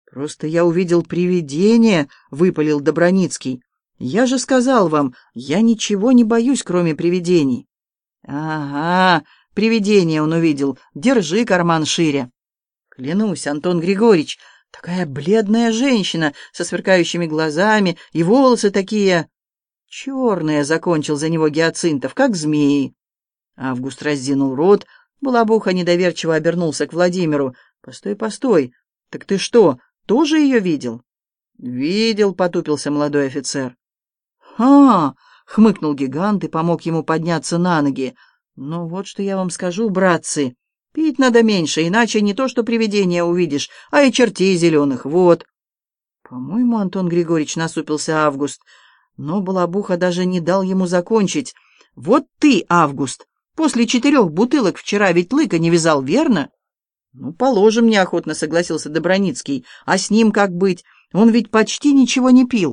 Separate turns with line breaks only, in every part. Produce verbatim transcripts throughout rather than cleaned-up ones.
Просто я увидел привидение, — выпалил Доброницкий. Я же сказал вам, я ничего не боюсь, кроме привидений. Ага, привидение он увидел. Держи карман шире. Клянусь, Антон Григорьевич, такая бледная женщина со сверкающими глазами, и волосы такие черные, — закончил за него Гиацинтов, — как змеи. Август раздвинул рот. Балабуха недоверчиво обернулся к Владимиру. Постой, постой, так ты что, тоже ее видел? Видел, — потупился молодой офицер. «А, — хмыкнул гигант и помог ему подняться на ноги. Ну вот что я вам скажу, братцы, пить надо меньше, иначе не то что привидения увидишь, а и чертей зеленых, вот». По-моему, Антон Григорьевич, — насупился Август, но Балабуха даже не дал ему закончить. Вот ты, Август, после четырех бутылок вчера ведь лыка не вязал, верно? Ну, положим, — неохотно согласился Доброницкий. А с ним как быть? Он ведь почти ничего не пил.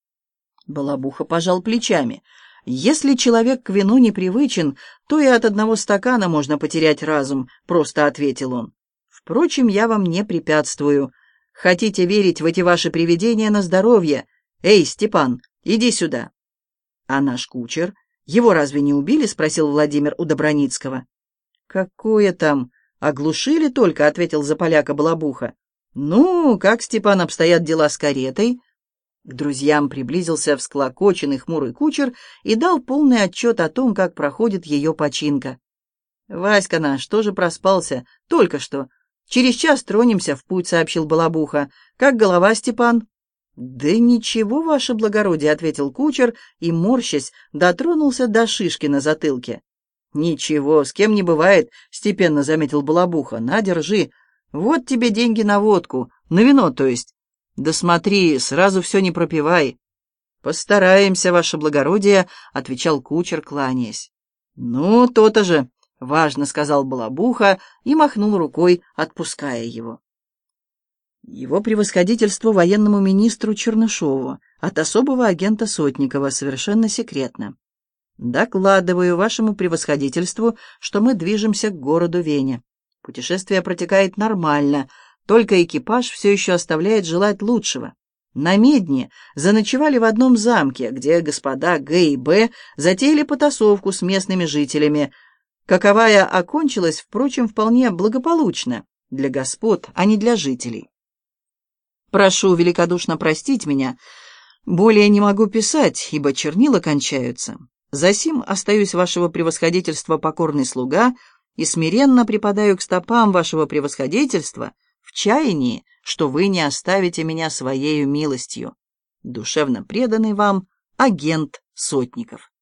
Балабуха пожал плечами. «Если человек к вину не привычен, то и от одного стакана можно потерять разум», — просто ответил он. «Впрочем, я вам не препятствую. Хотите верить в эти ваши привидения на здоровье? Эй, Степан, иди сюда». «А наш кучер? Его разве не убили?» — спросил Владимир у Доброницкого. «Какое там? Оглушили только», — ответил за поляка Балабуха. «Ну, как, Степан, обстоят дела с каретой?» К друзьям приблизился всклокоченный хмурый кучер и дал полный отчет о том, как проходит ее починка. «Васька наш тоже проспался. Только что. Через час тронемся в путь», — сообщил Балабуха. «Как голова, Степан?» «Да ничего, ваше благородие», — ответил кучер и, морщась, дотронулся до шишки на затылке. «Ничего, с кем не бывает», — степенно заметил Балабуха. «На, держи. Вот тебе деньги на водку. На вино, то есть. Да смотри, сразу все не пропивай». «Постараемся, ваше благородие», — отвечал кучер, кланяясь. «Ну, то-то же», — важно сказал Балабуха и махнул рукой, отпуская его. Его превосходительство военному министру Чернышову от особого агента Сотникова, совершенно секретно. Докладываю вашему превосходительству, что мы движемся к городу Вене. Путешествие протекает нормально, только экипаж все еще оставляет желать лучшего. На Медне заночевали в одном замке, где господа Г и Б затеяли потасовку с местными жителями, каковая окончилась, впрочем, вполне благополучно для господ, а не для жителей. Прошу великодушно простить меня, более не могу писать, ибо чернила кончаются. Засим остаюсь вашего превосходительства покорный слуга и смиренно припадаю к стопам вашего превосходительства в чаянии, что вы не оставите меня своею милостью. Душевно преданный вам агент Сотников.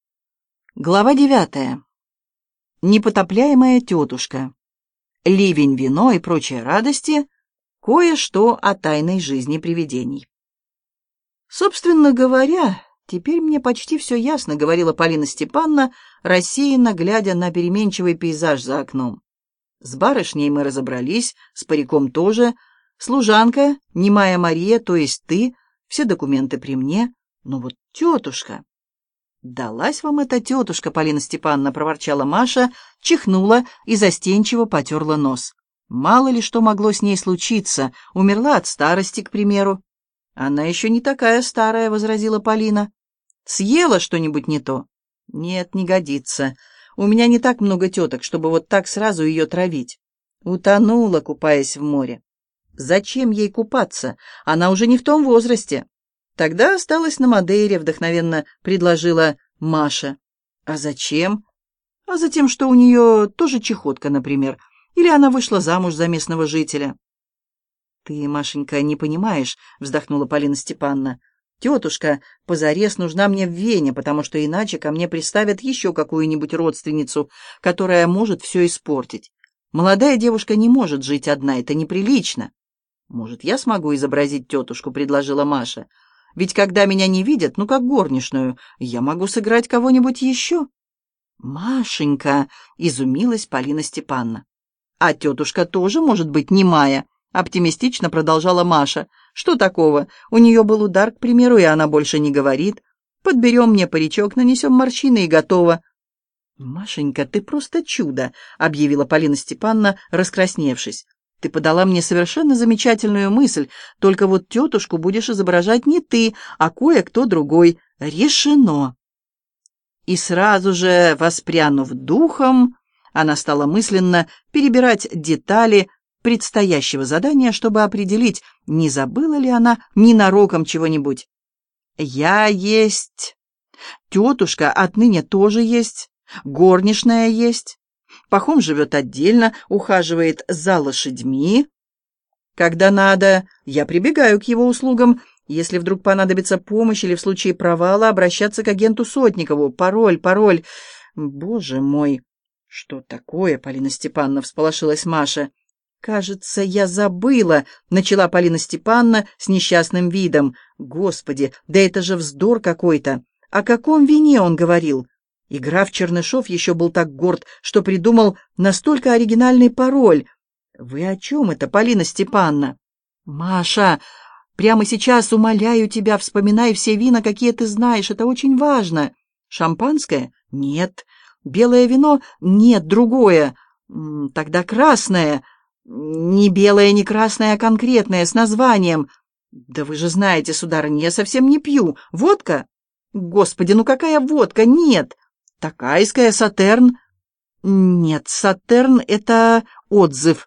Глава девятая. Непотопляемая тетушка. Ливень, вино и прочие радости. Кое-что о тайной жизни привидений. Собственно говоря, теперь мне почти все ясно, — говорила Полина Степановна, рассеянно глядя на переменчивый пейзаж за окном. С барышней мы разобрались, с париком тоже. Служанка, немая Мария, то есть ты, все документы при мне. Но вот тетушка... «Далась вам эта тетушка, Полина Степановна», — проворчала Маша, чихнула и застенчиво потерла нос. «Мало ли что могло с ней случиться. Умерла от старости, к примеру». «Она еще не такая старая», — возразила Полина. «Съела что-нибудь не то?» «Нет, не годится. У меня не так много теток, чтобы вот так сразу ее травить». Утонула, купаясь в море. «Зачем ей купаться? Она уже не в том возрасте». «Тогда осталась на Мадейре», — вдохновенно предложила Маша. «А зачем?» «А затем, что у нее тоже чехотка, например. Или она вышла замуж за местного жителя». «Ты, Машенька, не понимаешь», — вздохнула Полина Степановна. «Тетушка позарез нужна мне в Вене, потому что иначе ко мне приставят еще какую-нибудь родственницу, которая может все испортить. Молодая девушка не может жить одна, это неприлично». «Может, я смогу изобразить тетушку», — предложила Маша. «Ведь когда меня не видят, ну, как горничную, я могу сыграть кого-нибудь еще». «Машенька», — изумилась Полина Степановна. «А тетушка тоже может быть немая», — оптимистично продолжала Маша. «Что такого? У нее был удар, к примеру, и она больше не говорит. Подберем мне паричок, нанесем морщины и готово». «Машенька, ты просто чудо», — объявила Полина Степановна, раскрасневшись. Ты подала мне совершенно замечательную мысль, только вот тетушку будешь изображать не ты, а кое-кто другой. Решено!» И сразу же, воспрянув духом, она стала мысленно перебирать детали предстоящего задания, чтобы определить, не забыла ли она ненароком чего-нибудь. «Я есть, тетушка отныне тоже есть, горничная есть, Пахом живет отдельно, ухаживает за лошадьми. Когда надо, я прибегаю к его услугам. Если вдруг понадобится помощь или в случае провала, обращаться к агенту Сотникову. Пароль, пароль. Боже мой!» «Что такое, Полина Степановна?» — всполошилась Маша. «Кажется, я забыла», — начала Полина Степановна с несчастным видом. «Господи, да это же вздор какой-то! О каком вине он говорил?» И граф Чернышов еще был так горд, что придумал настолько оригинальный пароль. «Вы о чем это, Полина Степановна?» «Маша, прямо сейчас умоляю тебя, вспоминай все вина, какие ты знаешь, это очень важно. Шампанское? Нет. Белое вино? Нет, другое. Тогда красное. Не белое, не красное, а конкретное, с названием. Да вы же знаете, сударыня, я совсем не пью. Водка? Господи, ну какая водка? Нет. Такайская, Сатерн? Нет, Сатерн — это отзыв.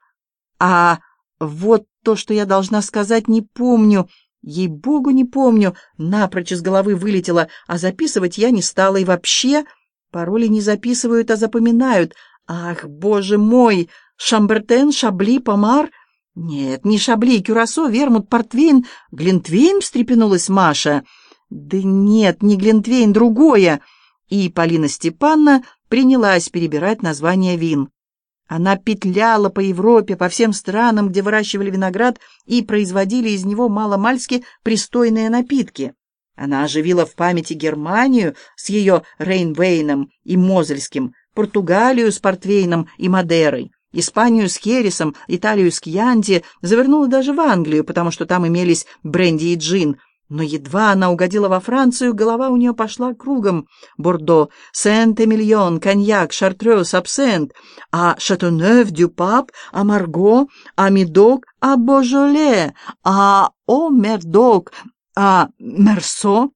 А вот то, что я должна сказать, не помню. Ей-богу, не помню. Напрочь из головы вылетело, а записывать я не стала. И вообще, пароли не записывают, а запоминают. Ах, боже мой! Шамбертен, Шабли, Помар? Нет, не Шабли, Кюрасо, Вермут, Портвейн. Глинтвейн, встрепенулась Маша. Да нет, не Глинтвейн, другое. И Полина Степановна принялась перебирать названия вин. Она петляла по Европе, по всем странам, где выращивали виноград и производили из него маломальски пристойные напитки. Она оживила в памяти Германию с ее Рейнвейном и Мозельским, Португалию с Портвейном и Мадерой, Испанию с Хересом, Италию с Кьянти, завернула даже в Англию, потому что там имелись бренди и джин. Но едва она угодила во Францию, голова у нее пошла кругом. Бордо, Сент-Эмильон, коньяк, Шартрёз, абсент, а Шатонёв, Дюпап, а Марго, а Медок, а Божоле, а О Мердок, а Мерсо,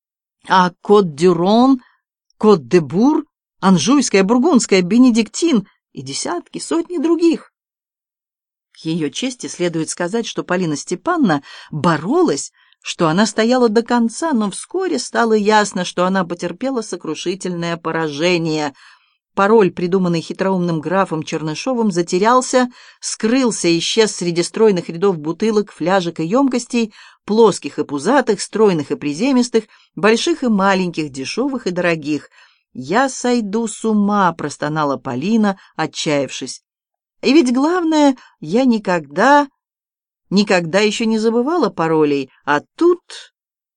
а Кот-Дюрон, Кот-де-Бур, Анжуйская, Бургундская, Бенедиктин и десятки, сотни других. К ее чести следует сказать, что Полина Степановна боролась, что она стояла до конца, но вскоре стало ясно, что она потерпела сокрушительное поражение. Пароль, придуманный хитроумным графом Чернышовым, затерялся, скрылся, исчез среди стройных рядов бутылок, фляжек и емкостей, плоских и пузатых, стройных и приземистых, больших и маленьких, дешевых и дорогих. «Я сойду с ума», — простонала Полина, отчаявшись. «И ведь главное, я никогда...» Никогда еще не забывала паролей, а тут